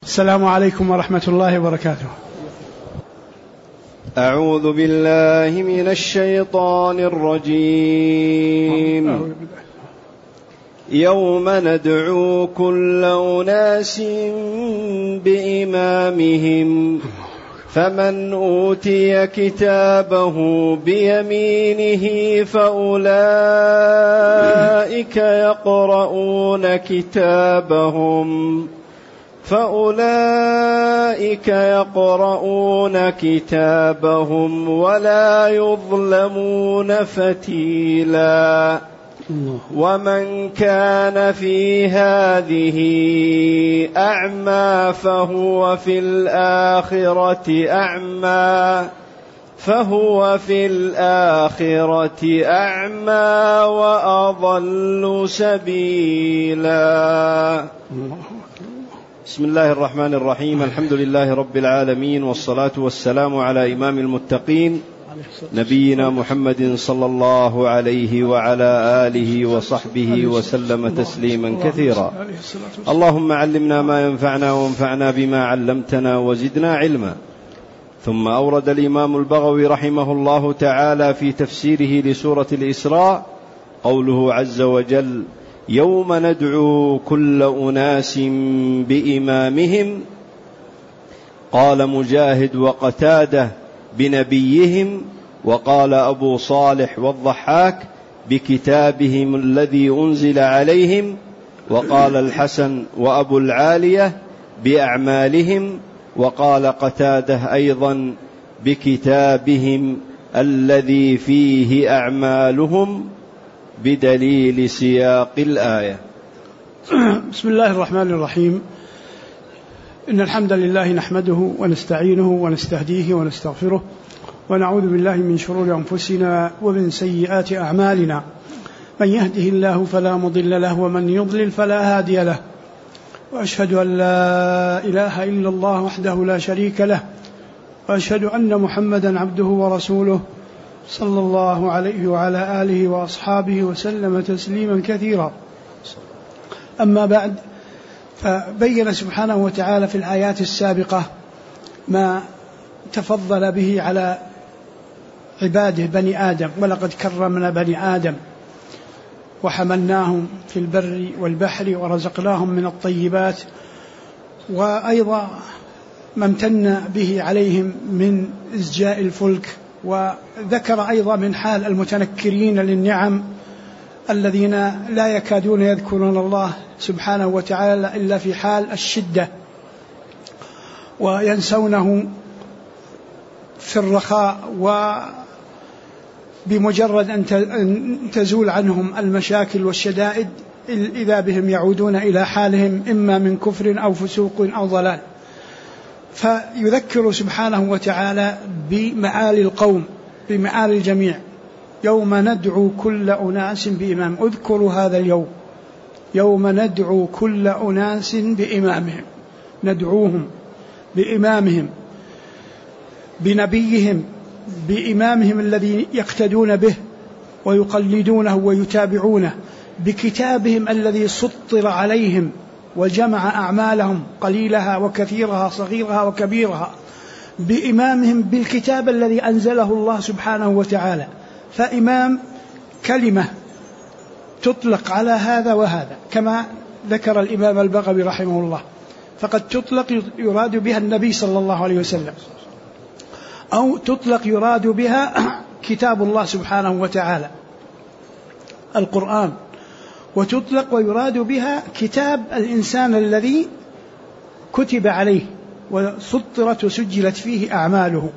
السلام عليكم ورحمة الله وبركاته. أعوذ بالله من الشيطان الرجيم. يوم ندعو كل أناس بإمامهم فمن أوتي كتابه بيمينه فأولئك يقرؤون كتابهم ولا يظلمون فتيلا. ومن كان في هذه أعمى فهو في الآخرة أعمى وأضل سبيلا. بسم الله الرحمن الرحيم. الحمد لله رب العالمين، والصلاة والسلام على إمام المتقين نبينا محمد صلى الله عليه وعلى آله وصحبه وسلم تسليما كثيرا. اللهم علمنا ما ينفعنا وانفعنا بما علمتنا وزدنا علما. ثم أورد الإمام البغوي رحمه الله تعالى في تفسيره لسورة الإسراء قوله عز وجل: يوم ندعو كل أناس بإمامهم. قال مجاهد وقتادة: بنبيهم. وقال أبو صالح والضحاك: بكتابهم الذي أنزل عليهم. وقال الحسن وأبو العالية: بأعمالهم. وقال قتادة أيضا: بكتابهم الذي فيه أعمالهم، بدليل سياق الآية. بسم الله الرحمن الرحيم. إن الحمد لله نحمده ونستعينه ونستهديه ونستغفره، ونعوذ بالله من شرور أنفسنا ومن سيئات أعمالنا. من يهده الله فلا مضل له، ومن يضلل فلا هادي له. وأشهد أن لا إله إلا الله وحده لا شريك له، وأشهد أن محمدا عبده ورسوله صلى الله عليه وعلى آله وأصحابه وسلم تسليما كثيرا. أما بعد، فبين سبحانه وتعالى في الآيات السابقة ما تفضل به على عباده بني آدم: ولقد كرمنا بني آدم وحملناهم في البر والبحر ورزقناهم من الطيبات. وأيضا ما امتن به عليهم من إزجاء الفلك. وذكر أيضا من حال المتنكرين للنعم الذين لا يكادون يذكرون الله سبحانه وتعالى إلا في حال الشدة، وينسونه في الرخاء، وبمجرد أن تزول عنهم المشاكل والشدائد إذا بهم يعودون إلى حالهم إما من كفر أو فسوق أو ضلال. فيذكر سبحانه وتعالى بمآل القوم، بمآل الجميع. يوم ندعو كل أناس بإمام. اذكروا هذا اليوم، يوم ندعو كل أناس بإمامهم، ندعوهم بإمامهم، بنبيهم، بإمامهم الذي يقتدون به ويقلدونه ويتابعونه، بكتابهم الذي سطر عليهم وجمع أعمالهم قليلها وكثيرها صغيرها وكبيرها، بإمامهم بالكتاب الذي أنزله الله سبحانه وتعالى. فإمام كلمة تطلق على هذا وهذا، كما ذكر الإمام البغوي رحمه الله، فقد تطلق يراد بها النبي صلى الله عليه وسلم، أو تطلق يراد بها كتاب الله سبحانه وتعالى القرآن، وتطلق ويراد بها كتاب الإنسان الذي كتب عليه وسطرت وسجلت فيه أعماله.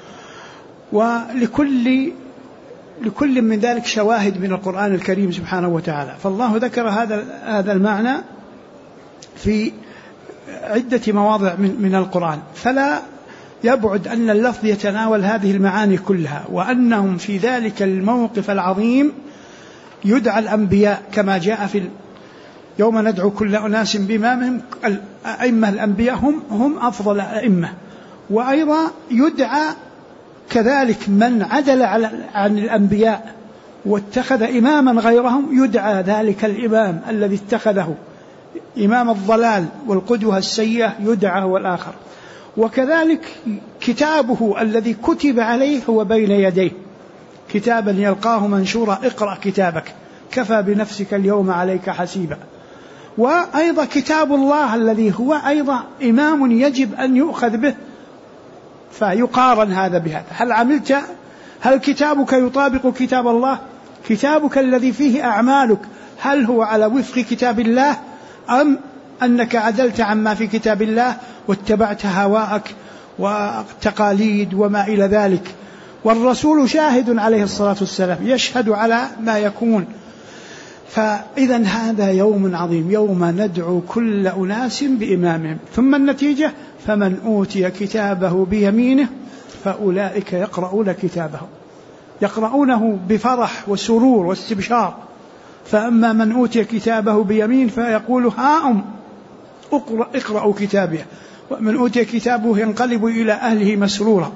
ولكل من ذلك شواهد من القرآن الكريم سبحانه وتعالى. فالله ذكر هذا المعنى في عدة مواضع من القرآن، فلا يبعد أن اللفظ يتناول هذه المعاني كلها، وأنهم في ذلك الموقف العظيم يدعى الأنبياء كما جاء في يوم ندعو كل أناس بإمامهم. الأئمة الأنبياء هم أفضل الأئمة. وأيضا يدعى كذلك من عدل عن الأنبياء واتخذ إماما غيرهم، يدعى ذلك الإمام الذي اتخذه إمام الضلال والقدوة السيئة يدعى هو الآخر. وكذلك كتابه الذي كتب عليه هو بين يديه، كتابا يلقاه منشورا اقرأ كتابك كفى بنفسك اليوم عليك حسيبا. وأيضا كتاب الله الذي هو أيضا إمام يجب أن يؤخذ به، فيقارن هذا بهذا. هل كتابك يطابق كتاب الله؟ كتابك الذي فيه أعمالك هل هو على وفق كتاب الله، أم أنك عدلت عما في كتاب الله واتبعت هواءك والتقاليد وما إلى ذلك؟ والرسول شاهد عليه الصلاة والسلام يشهد على ما يكون. فإذا هذا يوم عظيم، يوم ندعو كل أناس بإمامهم، ثم النتيجة فمن أوتي كتابه بيمينه فأولئك يقرؤون كتابهم، يقرؤونه بفرح وسرور واستبشار. فأما من أوتي كتابه بيمين فيقول هاؤم اقرأوا كتابه، ومن أوتي كتابه ينقلب إلى أهله مسرورا.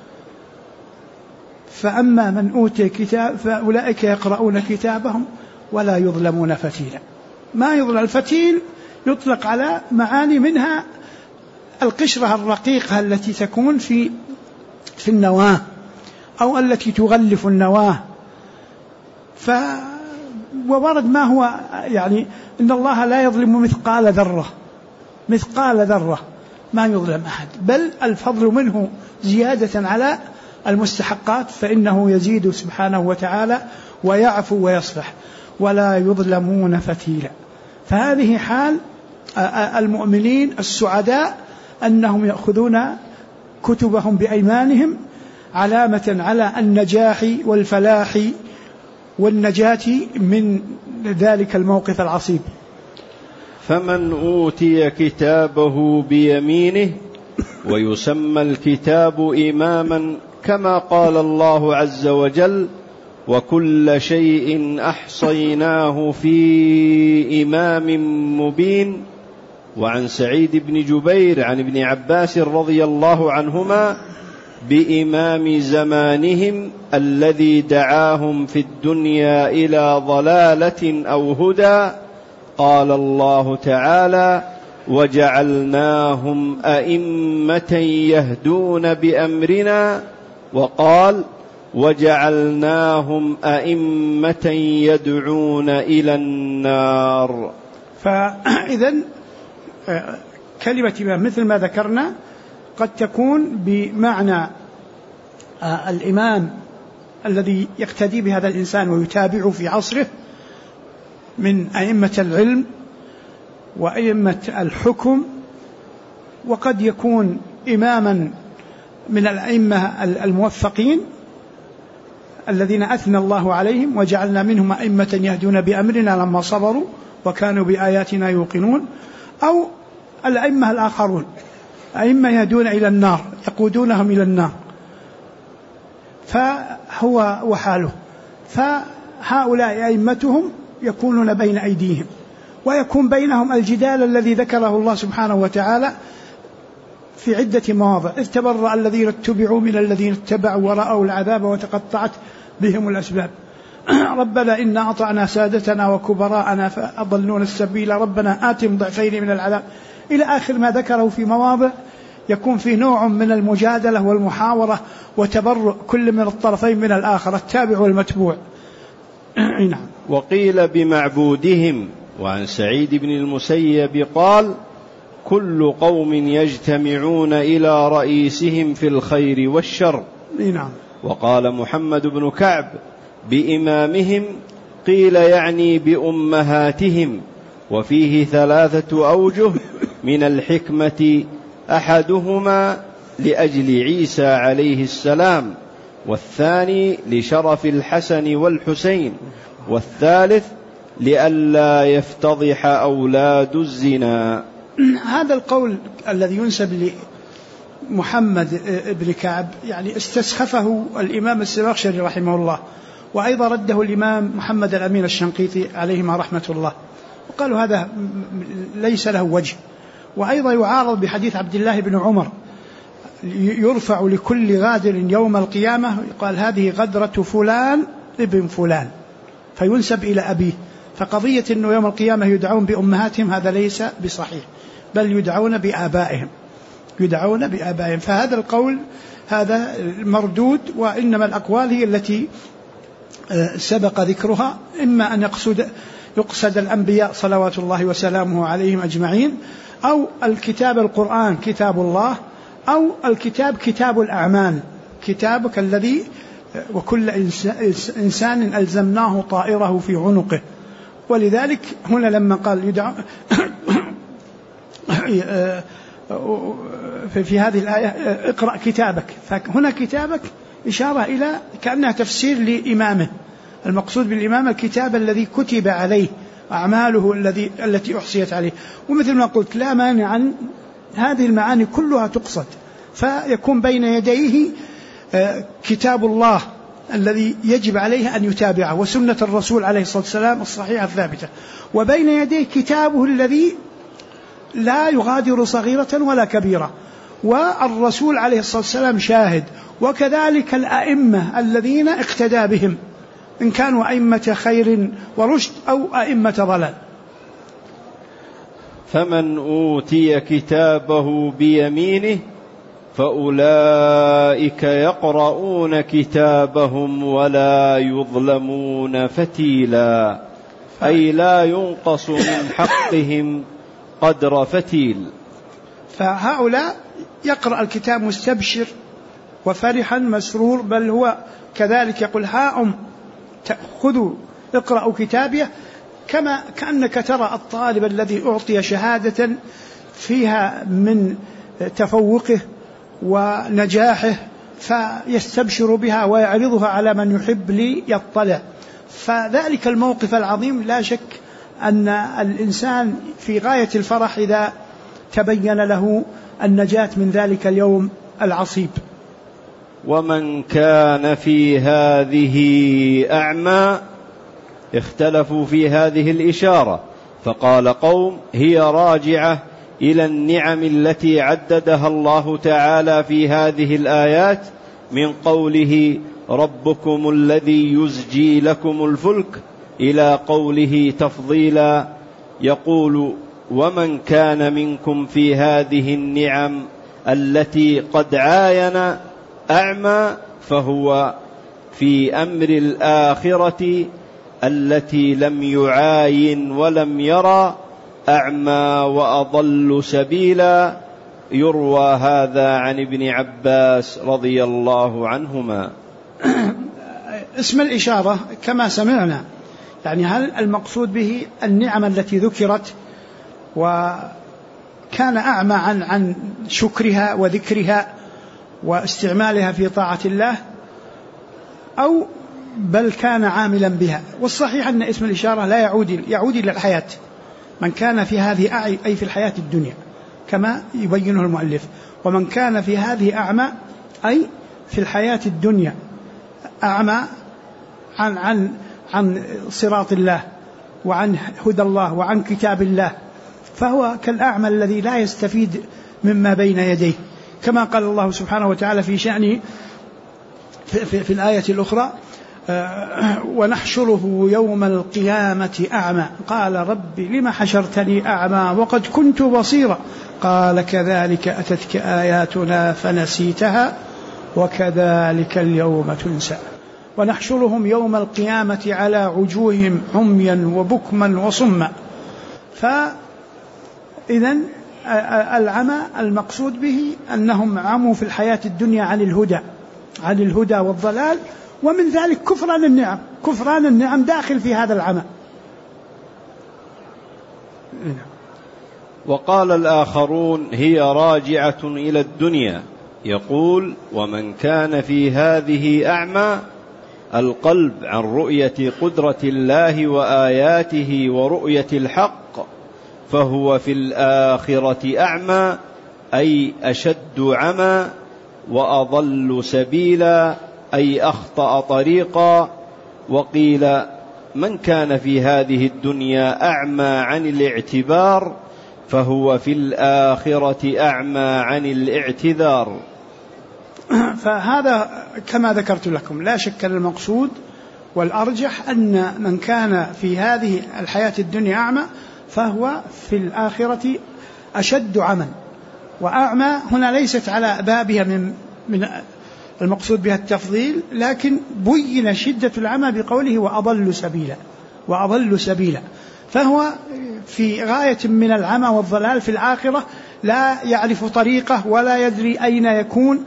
فأما من أوتي كتاب فأولئك يقرؤون كتابهم ولا يظلمون فتيلا. ما يظلم الفتيل يطلق على معاني، منها القشرة الرقيقة التي تكون في النواة أو التي تغلف النواة. وورد ما هو يعني إن الله لا يظلم مثقال ذرة ما يظلم أحد، بل الفضل منه زيادة على المستحقات، فإنه يزيد سبحانه وتعالى ويعفو ويصفح ولا يظلمون فتيلا. فهذه حال المؤمنين السعداء، أنهم يأخذون كتبهم بأيمانهم علامة على النجاح والفلاح والنجاة من ذلك الموقف العصيب. فمن أوتي كتابه بيمينه، ويسمى الكتاب إماما كما قال الله عز وجل وكل شيء أحصيناه في إمام مبين. وعن سعيد بن جبير عن ابن عباس رضي الله عنهما بإمام زمانهم الذي دعاهم في الدنيا إلى ضلالة أو هدى، قال الله تعالى وجعلناهم أئمة يهدون بأمرنا، وقال وجعلناهم أئمة يدعون إلى النار. فإذن كلمة إمام مثل ما ذكرنا قد تكون بمعنى الإمام الذي يقتدي بهذا الإنسان ويتابعه في عصره من أئمة العلم وأئمة الحكم، وقد يكون إماما من الأئمة الموفقين الذين أثنى الله عليهم وجعلنا منهم أئمة يهدون بأمرنا لما صبروا وكانوا بآياتنا يوقنون، أو الأئمة الآخرون أئمة يهدون إلى النار يقودونهم إلى النار، فهو وحاله. فهؤلاء أئمتهم يكونون بين أيديهم، ويكون بينهم الجدال الذي ذكره الله سبحانه وتعالى في عدة مواضع. إذ تبرأ الذين اتبعوا من الذين اتبعوا ورأوا العذاب وتقطعت بهم الأسباب. ربنا إنا أطعنا سادتنا وكبراءنا فأضلون السبيل ربنا آتهم ضعفين من العذاب، إلى آخر ما ذكره في مواضع يكون في نوع من المجادلة والمحاورة وتبرؤ كل من الطرفين من الآخر، التابع والمتبوع. نعم. وقيل بمعبودهم. وعن سعيد بن المسيب قال كل قوم يجتمعون إلى رئيسهم في الخير والشر. نعم. وقال محمد بن كعب بإمامهم، قيل يعني بأمهاتهم. وفيه 3 أوجه من الحكمة، أحدهما لأجل عيسى عليه السلام، والثاني لشرف الحسن والحسين، والثالث لئلا يفتضح أولاد الزنا. هذا القول الذي ينسب لمحمد بن كعب يعني استسخفه الإمام الزمخشري رحمه الله، وأيضا رده الإمام محمد الأمين الشنقيطي عليهما رحمة الله، وقالوا هذا ليس له وجه. وأيضا يعارض بحديث عبد الله بن عمر يرفع لكل غادر يوم القيامة، قال هذه غدرة فلان ابن فلان، فينسب إلى أبيه، فقضية أنه يوم القيامة يدعون بأمهاتهم هذا ليس بصحيح، بل يدعون بآبائهم. فهذا القول هذا مردود، وإنما الأقوال هي التي سبق ذكرها، إما أن يقصد الأنبياء صلوات الله وسلامه عليهم أجمعين، أو الكتاب القرآن كتاب الله، أو الكتاب كتاب الأعمال، كتابك الذي وكل إنسان ألزمناه طائره في عنقه. ولذلك هنا لما قال في هذه الآية اقرأ كتابك، فهنا كتابك إشارة إلى كأنها تفسير لإمامه، المقصود بالإمام الكتاب الذي كتب عليه أعماله التي أحصيت عليه. ومثل ما قلت لا مانع عن هذه المعاني كلها تقصد، فيكون بين يديه كتاب الله الذي يجب عليه أن يتابعه، وسنة الرسول عليه الصلاة والسلام الصحيحة الثابتة، وبين يديه كتابه الذي لا يغادر صغيرة ولا كبيرة، والرسول عليه الصلاة والسلام شاهد، وكذلك الأئمة الذين اقتدى بهم إن كانوا أئمة خير ورشد أو أئمة ضلال. فمن أوتي كتابه بيمينه فأولئك يقرؤون كتابهم ولا يظلمون فتيلا، أي لا ينقص من حقهم قدر فتيل. فهؤلاء يقرأ الكتاب مستبشر وفرحا مسرور، بل هو كذلك يقول هاؤم خذوا اقرأوا كتابيه، كأنك ترى الطالب الذي أعطي شهادة فيها من تفوقه ونجاحه فيستبشر بها ويعرضها على من يحب ليطلع. فذلك الموقف العظيم لا شك أن الإنسان في غاية الفرح إذا تبين له النجاة من ذلك اليوم العصيب. ومن كان في هذه أعمى، اختلفوا في هذه الإشارة، فقال قوم هي راجعة إلى النعم التي عددها الله تعالى في هذه الآيات من قوله ربكم الذي يزجي لكم الفلك إلى قوله تفضيلا يقول ومن كان منكم في هذه النعم التي قد عاين أعمى فهو في أمر الآخرة التي لم يعاين ولم يرى أعمى وأضل سبيلا. يروى هذا عن ابن عباس رضي الله عنهما. اسم الإشارة كما سمعنا، يعني هل المقصود به النعم التي ذكرت وكان أعمى عن شكرها وذكرها واستعمالها في طاعة الله، أو بل كان عاملا بها؟ والصحيح أن اسم الإشارة لا يعود إلى الحياة، من كان في هذه أي في الحياة الدنيا كما يبينه المؤلف، ومن كان في هذه أعمى أي في الحياة الدنيا أعمى عن صراط الله وعن هدى الله وعن كتاب الله، فهو كالأعمى الذي لا يستفيد مما بين يديه، كما قال الله سبحانه وتعالى في شأنه في الآية الأخرى ونحشره يوم القيامة أعمى قال رب لما حشرتني أعمى وقد كنت بصيرا قال كذلك أتتك آياتنا فنسيتها وكذلك اليوم تنسى ونحشرهم يوم القيامة على وجوههم عميا وبكما وصما. فإذن العمى المقصود به أنهم عموا في الحياة الدنيا عن الهدى والضلال، ومن ذلك كفران النعم داخل في هذا العمى. وقال الآخرون هي راجعة إلى الدنيا، يقول ومن كان في هذه أعمى القلب عن رؤية قدرة الله وآياته ورؤية الحق فهو في الآخرة أعمى أي أشد عمى وأضل سبيلا أي أخطأ طريقا. وقيل من كان في هذه الدنيا أعمى عن الاعتبار فهو في الآخرة أعمى عن الاعتذار. فهذا كما ذكرت لكم لا شك المقصود والأرجح أن من كان في هذه الحياة الدنيا أعمى فهو في الآخرة أشد عمى. وأعمى هنا ليست على بابها من المقصود بها التفضيل، لكن بين شدة العمى بقوله وأضل سبيلا، فهو في غاية من العمى والضلال في الآخرة، لا يعرف طريقه ولا يدري أين يكون،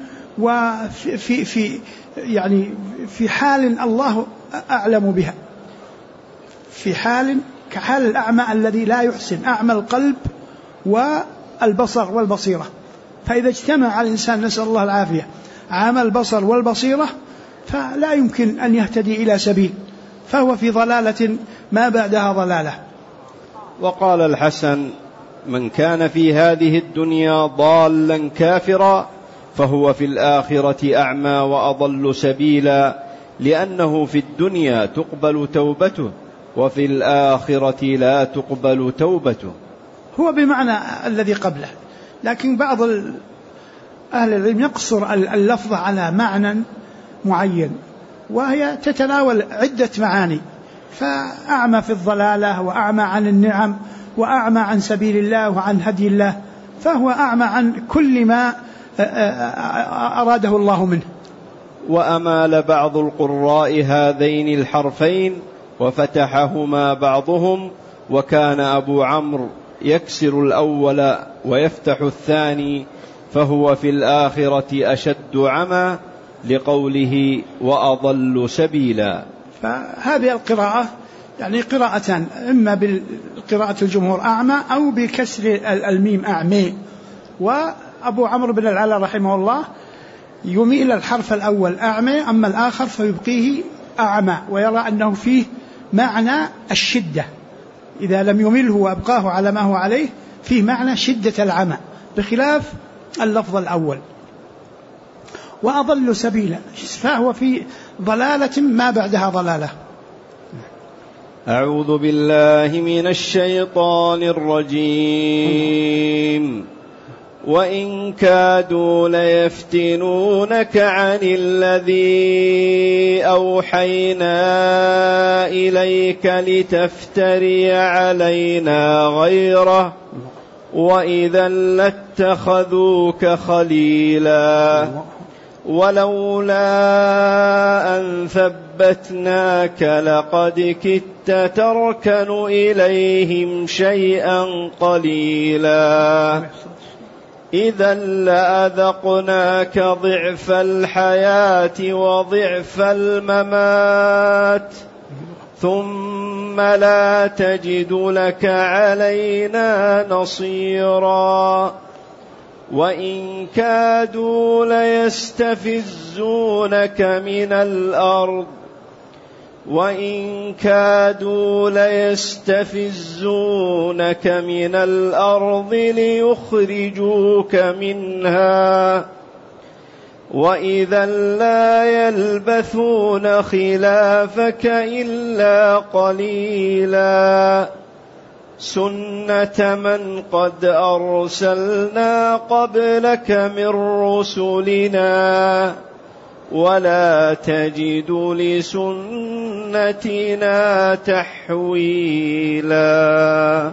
في حال الله أعلم بها، في حال كحال الأعمى الذي لا يحسن، أعمى القلب والبصر والبصيرة. فإذا اجتمع على الإنسان، نسأل الله العافية، عمى البصر والبصيرة، فلا يمكن أن يهتدي إلى سبيل، فهو في ضلالة ما بعدها ضلالة. وقال الحسن: من كان في هذه الدنيا ضالا كافرا فهو في الآخرة أعمى وأضل سبيلا، لأنه في الدنيا تقبل توبته وفي الآخرة لا تقبل توبته. هو بمعنى الذي قبله، لكن بعض أهل العلم يقصر اللفظ على معنى معين، وهي تتناول عدة معاني، فأعمى في الضلالة، وأعمى عن النعم، وأعمى عن سبيل الله وعن هدي الله، فهو أعمى عن كل ما أراده الله منه. وأمال بعض القراء هذين الحرفين وفتحهما بعضهم، وكان أبو عمرو يكسر الأول ويفتح الثاني، فهو في الآخرة أشد عمى، لقوله وأضل سبيلا. فهذه القراءة يعني قراءتان، إما بالقراءة الجمهور أعمى أو بكسر الميم أعمي. وأبو عمرو بن العلا رحمه الله يميل الحرف الأول أعمى، أما الآخر فيبقيه أعمى، ويرى أنه فيه معنى الشدة، إذا لم يمله وأبقاه على ما هو عليه فيه معنى شدة العمى، بخلاف اللفظ الأول. وأضل سبيلا، فهو في ضلالة ما بعدها ضلالة. أعوذ بالله من الشيطان الرجيم. وإن كادوا ليفتنونك عن الذي أوحينا إليك لتفتري علينا غيره وإذا لاتخذوك خليلا ولولا أن ثبتناك لقد كدت تركن إليهم شيئا قليلا إذا لأذقناك ضعف الحياة وضعف الممات ثم لا تجد لك علينا نصيرا وإن كادوا ليستفزونك من الأرض ليخرجوك منها وإذا لا يلبثون خلافك إلا قليلا سنة من قد أرسلنا قبلك من رسلنا ولا تجد لسنتنا تحويلا.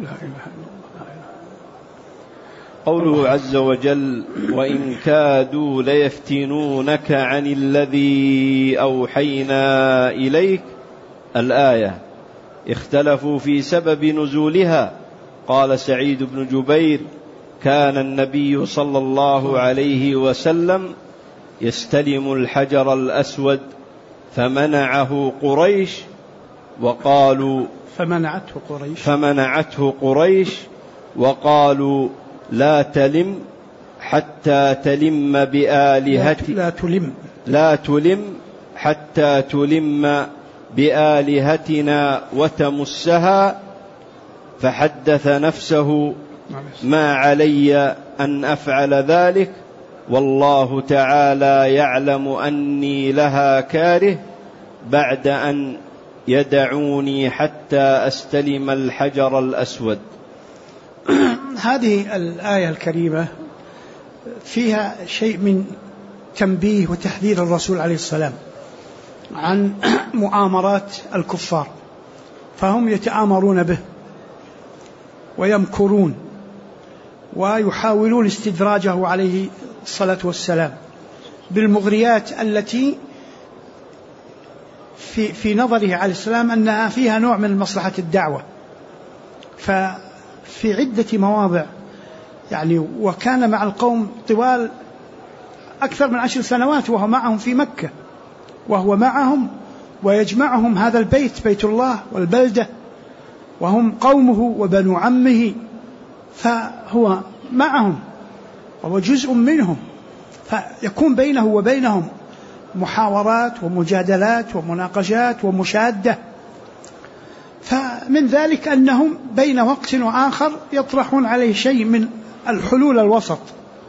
قوله عز وجل وإن كادوا ليفتنونك عن الذي أوحينا إليك، الآية اختلفوا في سبب نزولها. قال سعيد بن جبير كان النبي صلى الله عليه وسلم يستلم الحجر الأسود فمنعته قريش وقالوا لا تلم حتى تلم بآلهتنا وتمسها، فحدث نفسه ما علي أن أفعل ذلك والله تعالى يعلم أني لها كاره بعد أن يدعوني حتى أستلم الحجر الأسود. هذه الآية الكريمة فيها شيء من تنبيه وتحذير الرسول عليه السلام عن مؤامرات الكفار، فهم يتآمرون به ويمكرون ويحاولون استدراجه عليه الصلاة والسلام بالمغريات التي في نظره عليه السلام أنها فيها نوع من مصلحة الدعوة. ففي عدة مواضع يعني، وكان مع القوم طوال أكثر من 10 سنوات وهو معهم في مكة، وهو معهم ويجمعهم هذا البيت، بيت الله والبلدة، وهم قومه وبنو عمه، فهو معهم وهو جزء منهم، فيكون بينه وبينهم محاورات ومجادلات ومناقشات ومشادة. فمن ذلك أنهم بين وقت وآخر يطرحون عليه شيء من الحلول الوسط،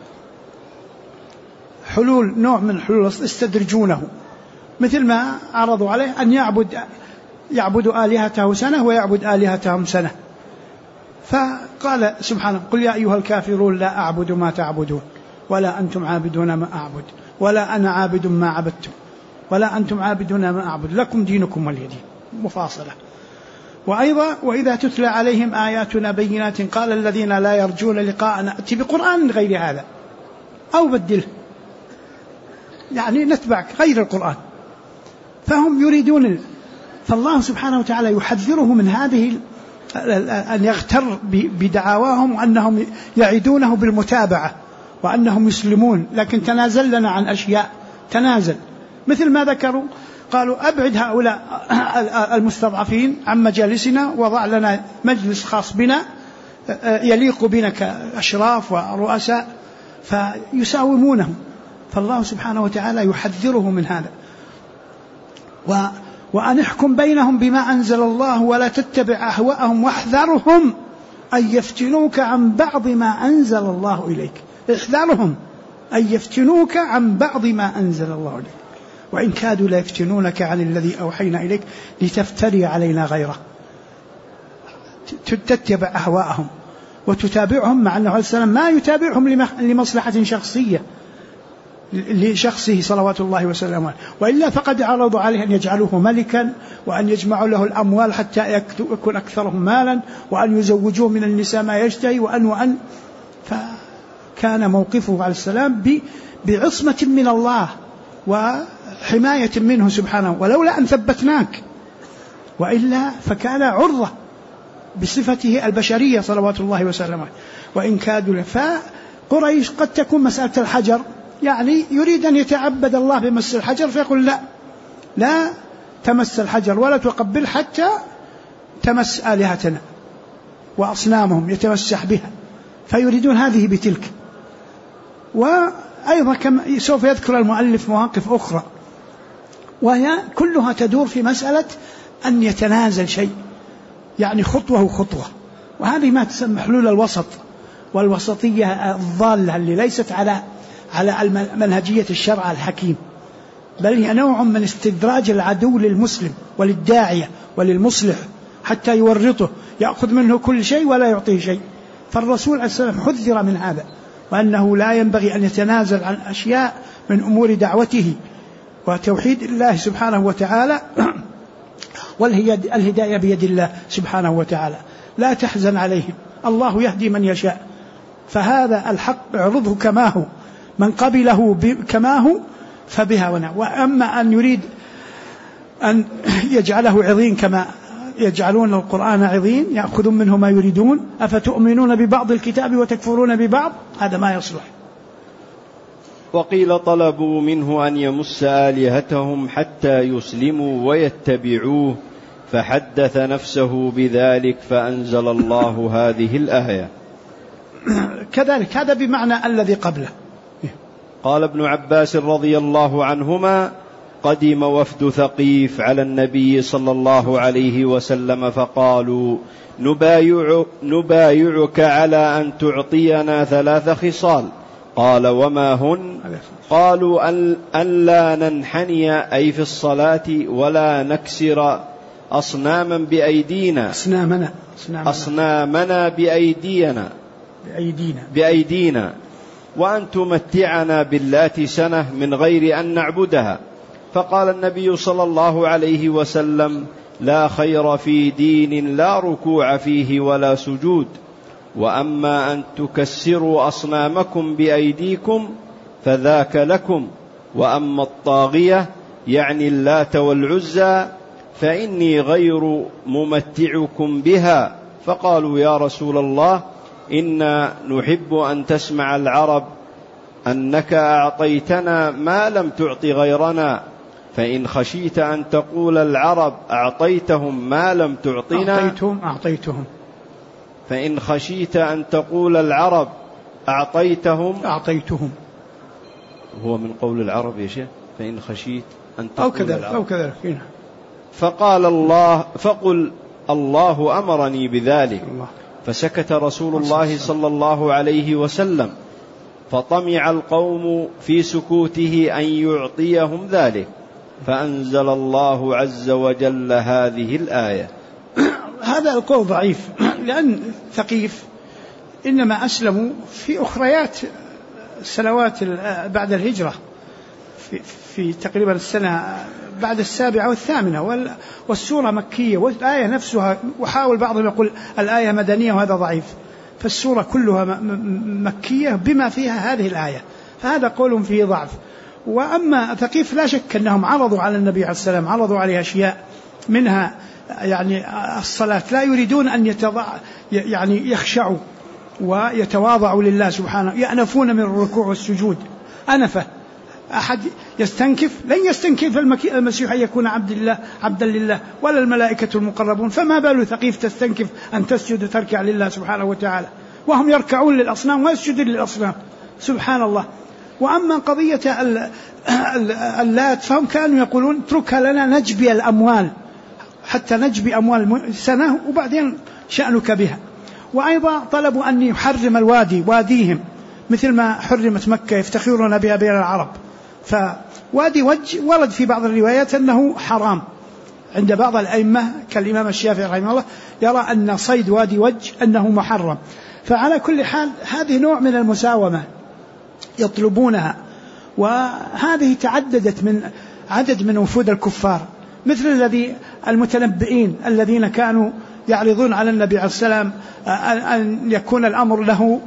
حلول نوع من الحلول يستدرجونه، مثل ما عرضوا عليه أن يعبد آلهته سنة ويعبد آلهتهم سنة. فقال سبحانه: قل يا أيها الكافرون لا أعبد ما تعبدون ولا أنتم عابدون ما أعبد ولا أنا عابد ما عبدتم ولا أنتم عابدون ما أعبد لكم دينكم ولي دين. مفاصلة. وأيضا: وإذا تتلى عليهم آياتنا بينات قال الذين لا يرجون لقاءنا ائت بقرآن غير هذا أو بدله، يعني نتبع غير القرآن. فهم يريدون، فالله سبحانه وتعالى يحذره من هذه أن يغتر بدعواهم وأنهم يعيدونه بالمتابعة وأنهم يسلمون، لكن تنازل لنا عن أشياء، تنازل مثل ما ذكروا، قالوا: أبعد هؤلاء المستضعفين عن مجالسنا وضع لنا مجلس خاص بنا يليق بنا كأشراف ورؤساء، فيساومونهم. فالله سبحانه وتعالى يحذره من هذا. وأن احكم بينهم بما أنزل الله ولا تتبع أهواءهم واحذرهم أن يفتنوك عن بعض ما أنزل الله إليك. احذرهم أن يفتنوك عن بعض ما أنزل الله إليك وإن كادوا لا يفتنونك عن الذي أوحينا إليك لتفتري علينا غيره. تتبع أهواءهم وتتابعهم، مع أنه عليه السلام ما يتابعهم لمصلحة شخصية لشخصه صلوات الله وسلامه، وإلا فقد عرضوا عليه أن يجعلوه ملكا وأن يجمعوا له الأموال حتى يكون أكثرهم مالا وأن يزوجوه من النساء ما يشتهي وأن فكان موقفه عليه السلام بعصمة من الله وحماية منه سبحانه، ولولا أن ثبتناك، وإلا فكان عرضة بصفته البشرية صلوات الله وسلامه. وإن كادوا، فقريش قد تكون مسألة الحجر، يعني يريد أن يتعبد الله بمس الحجر، فيقول: لا تمس الحجر ولا تقبل حتى تمس آلهتنا وأصنامهم يتمسح بها، فيريدون هذه بتلك. وأيضا كما سوف يذكر المؤلف مواقف أخرى، وهي كلها تدور في مسألة أن يتنازل شيء، يعني خطوة وخطوة. وهذه ما تسمى حلول الوسط والوسطية الضالة اللي ليست على منهجية الشرع الحكيم، بل هي نوع من استدراج العدو للمسلم وللداعية وللمصلح حتى يورطه، يأخذ منه كل شيء ولا يعطيه شيء. فالرسول عليه السلام حذر من هذا، وأنه لا ينبغي أن يتنازل عن أشياء من أمور دعوته وتوحيد الله سبحانه وتعالى، والهداية بيد الله سبحانه وتعالى. لا تحزن عليهم، الله يهدي من يشاء، فهذا الحق اعرضه كما هو، من قبله كما هو فبها ونعم. وأما أن يريد أن يجعله عظيم كما يجعلون القرآن عظيم، يأخذون منه ما يريدون، أفتؤمنون ببعض الكتاب وتكفرون ببعض، هذا ما يصلح. وقيل طلبوا منه أن يمس آلهتهم حتى يسلموا ويتبعوه، فحدث نفسه بذلك فأنزل الله هذه الآية. كذلك هذا بمعنى الذي قبله. قال ابن عباس رضي الله عنهما: قدم وفد ثقيف على النبي صلى الله عليه وسلم فقالوا: نبايعك على أن تعطينا 3 خصال. قال: وما هن؟ قالوا: أن لا ننحني أي في الصلاة ولا نكسر أصناما بأيدينا وأن تمتعنا باللات سنة من غير أن نعبدها، فقال النبي صلى الله عليه وسلم: لا خير في دين لا ركوع فيه ولا سجود، وأما أن تكسروا أصنامكم بأيديكم فذاك لكم، وأما الطاغية يعني اللات والعزى فإني غير ممتعكم بها. فقالوا: يا رسول الله، إنا نحب أن تسمع العرب أنك أعطيتنا ما لم تعط غيرنا، فإن خشيت أن تقول العرب أعطيتهم ما لم تعطنا فإن خشيت أن تقول العرب أعطيتهم هو من قول العرب يا شيخ، فإن خشيت أن تقول أو كذلك. فقل الله أمرني بذلك. فسكت رسول الله صلى الله عليه وسلم، فطمع القوم في سكوته أن يعطيهم ذلك، فأنزل الله عز وجل هذه الآية. هذا القول ضعيف، لأن ثقيف إنما أسلموا في أخريات سنوات بعد الهجرة، في تقريبا السنة بعد 7 و8، والسورة مكية، والآية نفسها، وحاول بعضهم يقول الآية مدنية وهذا ضعيف، فالسورة كلها مكية بما فيها هذه الآية، فهذا قول فيه ضعف. وأما ثقيف لا شك أنهم عرضوا على النبي عليه السلام، عرضوا عليه أشياء منها يعني الصلاة، لا يريدون أن يعني يخشعوا ويتواضعوا لله سبحانه، يأنفون من الركوع والسجود أنفة. أحد يستنكف؟ لن يستنكف المسيح أن يكون عبدا لله، ولا الملائكة المقربون، فما بال ثقيف تستنكف أن تسجد وتركع لله سبحانه وتعالى، وهم يركعون للأصنام ويسجدون للأصنام، سبحان الله. وأما قضية اللات فهم كانوا يقولون: اتركها لنا نجبي الأموال، حتى نجبي أموال سنة وبعدين شأنك بها. وأيضا طلبوا أن يحرم الوادي، واديهم، مثل ما حرمت مكة يفتخرون بها بين العرب. فوادي وج ورد في بعض الروايات أنه حرام عند بعض الأئمة كالإمام الشافعي رحمه الله، يرى أن صيد وادي وج أنه محرم. فعلى كل حال هذه نوع من المساومة يطلبونها، وهذه تعددت من عدد من وفود الكفار، مثل المتنبئين الذين كانوا يعرضون على النبي عليه السلام أن يكون الأمر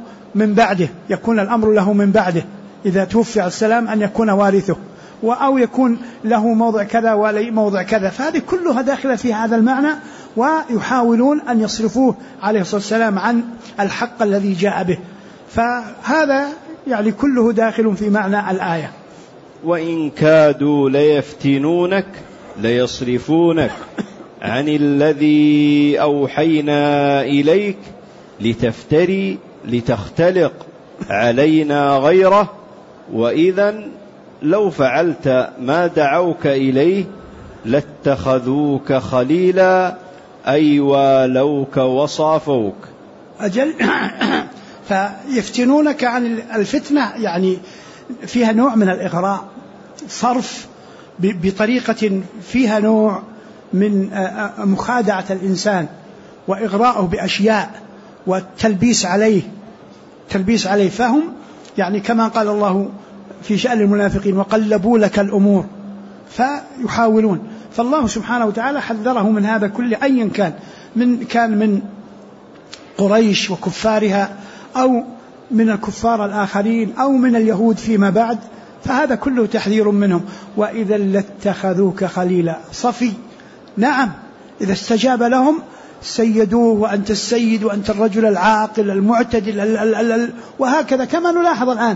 له من بعده، إذا توفي عليه السلام أن يكون وارثه، أو يكون له موضع كذا وموضع كذا، فهذه كلها داخلة في هذا المعنى، ويحاولون أن يصرفوه عليه الصلاة والسلام عن الحق الذي جاء به. فهذا يعني كله داخل في معنى الآية. وإن كادوا ليفتنونك ليصرفونك عن الذي أوحينا إليك لتفتري لتختلق علينا غيره، وإذا لو فعلت ما دعوك إليه لاتخذوك خليلا، أي والوك وصافوك. أجل فيفتنونك عن الفتنة يعني فيها نوع من الإغراء، صرف بطريقة فيها نوع من مخادعة الإنسان وإغراءه بأشياء والتلبيس عليه، فهم يعني كما قال الله في شأن المنافقين: وقلبوا لك الأمور، فيحاولون. فالله سبحانه وتعالى حذره من هذا كل، أيا كان من قريش وكفارها، أو من الكفار الآخرين، أو من اليهود فيما بعد، فهذا كله تحذير منهم. وإذا لاتخذوك خليلا، صفي، نعم، إذا استجاب لهم سيدوه، وأنت السيد، وأنت الرجل العاقل المعتدل، وهكذا كما نلاحظ الآن.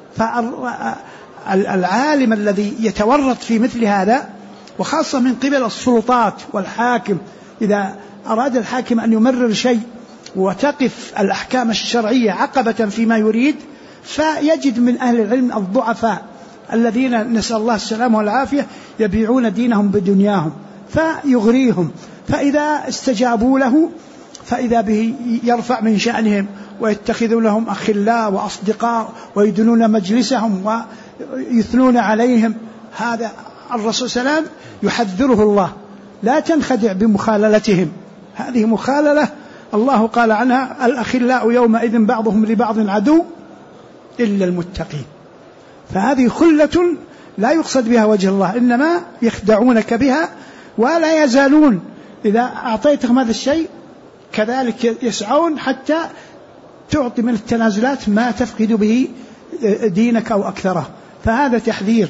فالعالم الذي يتورط في مثل هذا، وخاصة من قبل السلطات والحاكم، إذا أراد الحاكم أن يمرر شيء وتقف الأحكام الشرعية عقبة فيما يريد، فيجد من أهل العلم الضعفاء الذين نسأل الله السلامة والعافية يبيعون دينهم بدنياهم، فيغريهم، فإذا استجابوا له فإذا به يرفع من شأنهم، ويتخذوا لهم أخلاء وأصدقاء، ويدنون مجلسهم ويثنون عليهم. هذا الرسول صلى الله عليه وسلم يحذره الله: لا تنخدع بمخاللتهم، هذه مخاللة الله قال عنها: الأخلاء يومئذ بعضهم لبعض عدو إلا المتقين. فهذه خلة لا يقصد بها وجه الله، إنما يخدعونك بها ولا يزالون إذا أعطيتهم هذا الشيء كذلك يسعون حتى تعطي من التنازلات ما تفقد به دينك أو أكثره. فهذا تحذير.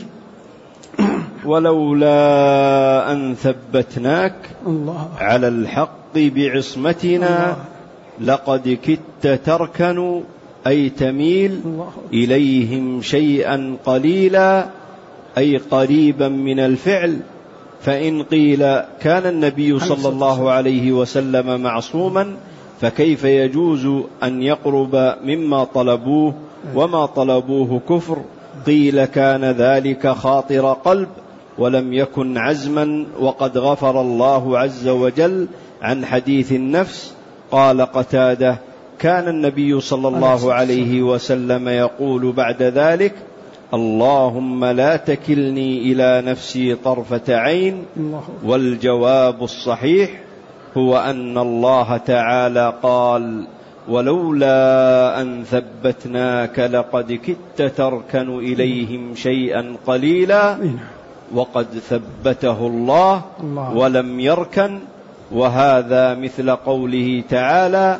ولولا أن ثبتناك الله على الحق بعصمتنا لقد كدت تركن أي تميل إليهم شيئا قليلا أي قريبا من الفعل. فإن قيل كان النبي صلى الله عليه وسلم معصوما فكيف يجوز أن يقرب مما طلبوه وما طلبوه كفر؟ قيل كان ذلك خاطر قلب ولم يكن عزما، وقد غفر الله عز وجل عن حديث النفس. قال قتادة كان النبي صلى الله عليه وسلم يقول بعد ذلك اللهم لا تكلني إلى نفسي طرفة عين. والجواب الصحيح هو أن الله تعالى قال ولولا أن ثبتناك لقد كدت تركن إليهم شيئا قليلا، وقد ثبته الله ولم يركن. وهذا مثل قوله تعالى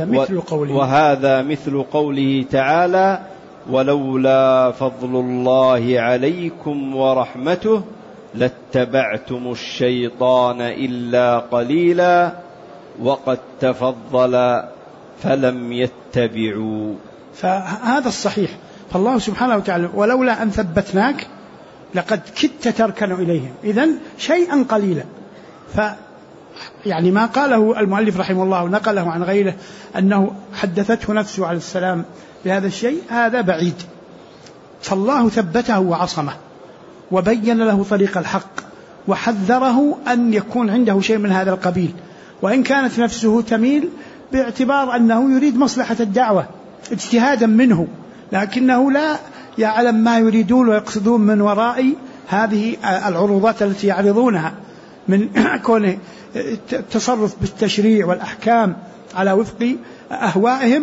وهذا مثل قوله تعالى ولولا فضل الله عليكم ورحمته لاتبعتم الشيطان إلا قليلا وقد تفضل فلم يتبعوا. فهذا الصحيح. فالله سبحانه وتعالى ولولا أن ثبتناك لقد كدت تركن إليهم، إذن شيئا قليلا. يعني ما قاله المؤلف رحمه الله ونقله عن غيره أنه حدثته نفسه عليه السلام بهذا الشيء، هذا بعيد. فالله ثبته وعصمه وبين له طريق الحق وحذره أن يكون عنده شيء من هذا القبيل، وإن كانت نفسه تميل باعتبار أنه يريد مصلحة الدعوة اجتهادا منه، لكنه لا يعلم ما يريدون ويقصدون من وراء هذه العروضات التي يعرضونها من كونه التصرف بالتشريع والأحكام على وفق أهوائهم.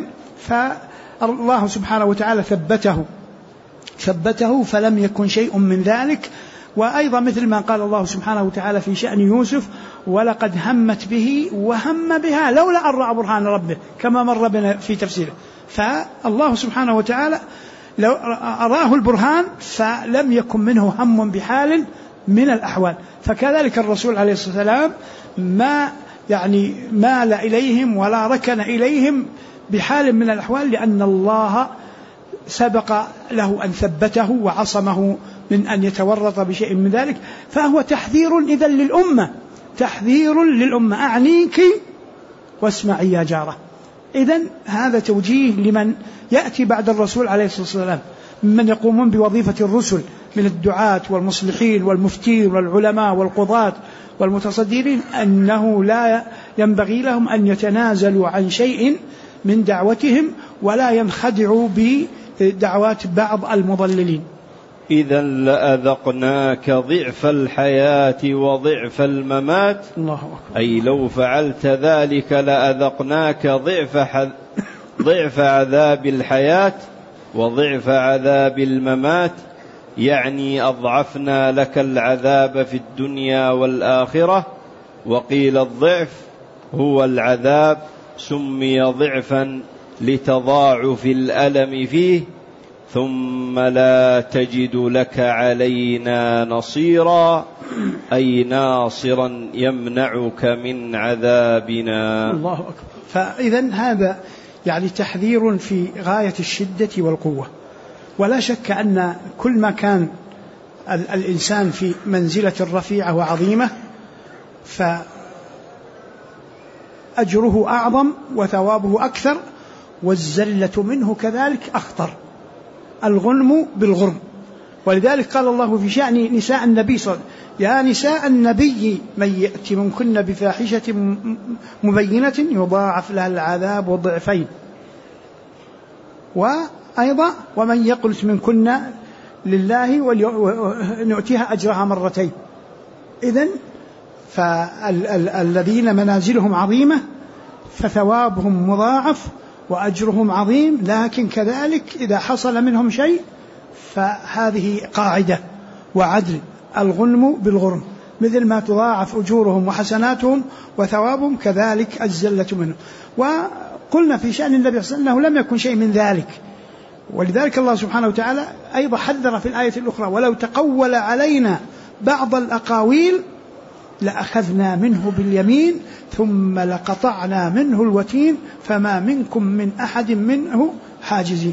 فالله سبحانه وتعالى ثبته فلم يكن شيء من ذلك. وأيضا مثل ما قال الله سبحانه وتعالى في شأن يوسف ولقد همت به وهم بها لولا أن رأى برهان ربه، كما مر بنا في تفسيره. فالله سبحانه وتعالى لو أراه البرهان فلم يكن منه هم بحال من الأحوال. فكذلك الرسول عليه الصلاة والسلام ما مال إليهم ولا ركن إليهم بحال من الأحوال، لأن الله سبق له أن ثبته وعصمه من أن يتورط بشيء من ذلك. فهو تحذير إذن للأمة، تحذير للأمة، أعنيك واسمعي يا جارة. إذن هذا توجيه لمن يأتي بعد الرسول عليه الصلاة والسلام من يقومون بوظيفة الرسل من الدعاة والمصلحين والمفتين والعلماء والقضاة والمتصدرين، أنه لا ينبغي لهم أن يتنازلوا عن شيء من دعوتهم ولا ينخدعوا بدعوات بعض المضللين. إذا لأذقناك ضعف الحياة وضعف الممات. الله أكبر. أي لو فعلت ذلك لأذقناك ضعف عذاب الحياة وضعف عذاب الممات، يعني أضعفنا لك العذاب في الدنيا والآخرة. وقيل الضعف هو العذاب، سمي ضعفا لتضاعف الألم فيه. ثم لا تجد لك علينا نصيرا، أي ناصرا يمنعك من عذابنا. الله أكبر. فإذن هذا تحذير في غاية الشدة والقوة. ولا شك أن كل ما كان الإنسان في منزلة رفيعة وعظيمة فأجره أعظم وثوابه أكثر، والزلة منه كذلك أخطر، الغنم بالغرم. ولذلك قال الله في شأن نساء النبي صلى الله عليه وسلم يا نساء النبي من يأتي منكن بفاحشة مبينة يضاعف لها العذاب ضعفين. وأيضا ومن يقنت منكن لله ونؤتيها أجرها مرتين. إذن فالذين منازلهم عظيمة فثوابهم مضاعف وأجرهم عظيم، لكن كذلك إذا حصل منهم شيء فهذه قاعدة وعدل، الغنم بالغرم، مثل ما تضاعف أجورهم وحسناتهم وثوابهم كذلك الزلة منه. وقلنا في شأن النبي صلى الله عليه وسلم أنه لم يكن شيء من ذلك، ولذلك الله سبحانه وتعالى أيضا حذر في الآية الأخرى: ولو تقول علينا بعض الأقاويل لأخذنا منه باليمين ثم لقطعنا منه الوتين فما منكم من أحد منه حاجزين.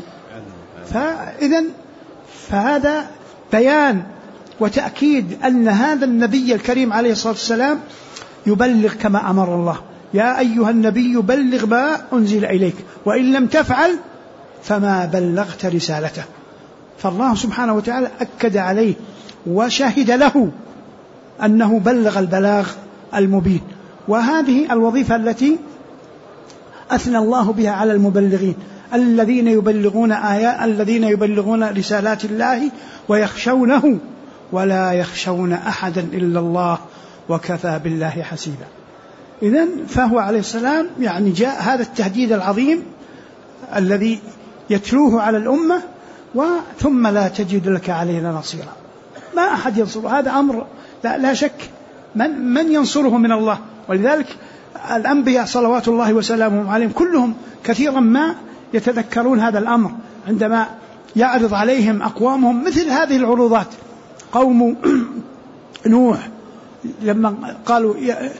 فهذا بيان وتأكيد أن هذا النبي الكريم عليه الصلاة والسلام يبلغ كما أمر الله: يا أيها النبي بلغ ما أنزل إليك وإن لم تفعل فما بلغت رسالته. فالله سبحانه وتعالى أكد عليه وشهد له أنه بلغ البلاغ المبين. وهذه الوظيفة التي أثنى الله بها على المبلغين، الذين يبلغون رسالات الله ويخشونه ولا يخشون أحدا إلا الله وكفى بالله حسيبا. إذن فهو عليه السلام يعني جاء هذا التهديد العظيم الذي يتلوه على الأمة، ثم لا تجد لك علينا نصيرا. ما أحد ينصره، هذا أمر لا شك من ينصره من الله. ولذلك الأنبياء صلوات الله وسلامه عليهم كلهم كثيرا ما يتذكرون هذا الأمر عندما يعرض عليهم أقوامهم مثل هذه العروضات. قوم نوح لما قالوا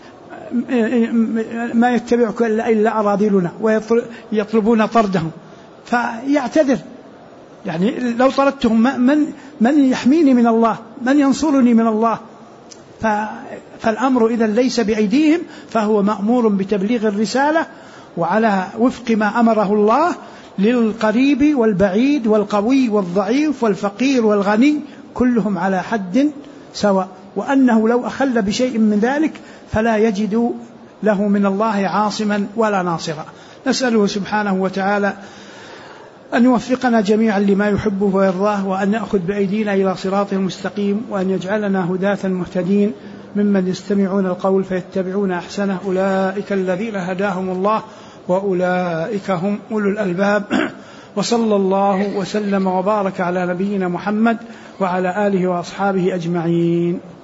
ما يتبعك إلا أراذلنا ويطلبون طردهم، فيعتذر يعني لو طردتهم من يحميني من الله، من ينصرني من الله. فالأمر إذن ليس بأيديهم، فهو مأمور بتبليغ الرسالة وعلى وفق ما أمره الله للقريب والبعيد والقوي والضعيف والفقير والغني كلهم على حد سواء، وأنه لو أخل بشيء من ذلك فلا يجد له من الله عاصما ولا ناصرا. نسأله سبحانه وتعالى أن يوفقنا جميعا لما يحبه ويرضاه، وأن يأخذ بأيدينا إلى صراط المستقيم، وأن يجعلنا هداة مهتدين ممن يستمعون القول فيتبعون أحسنه. أولئك الذين هداهم الله وأولئك هم أولو الألباب. وصلى الله وسلم وبارك على نبينا محمد وعلى آله وأصحابه أجمعين.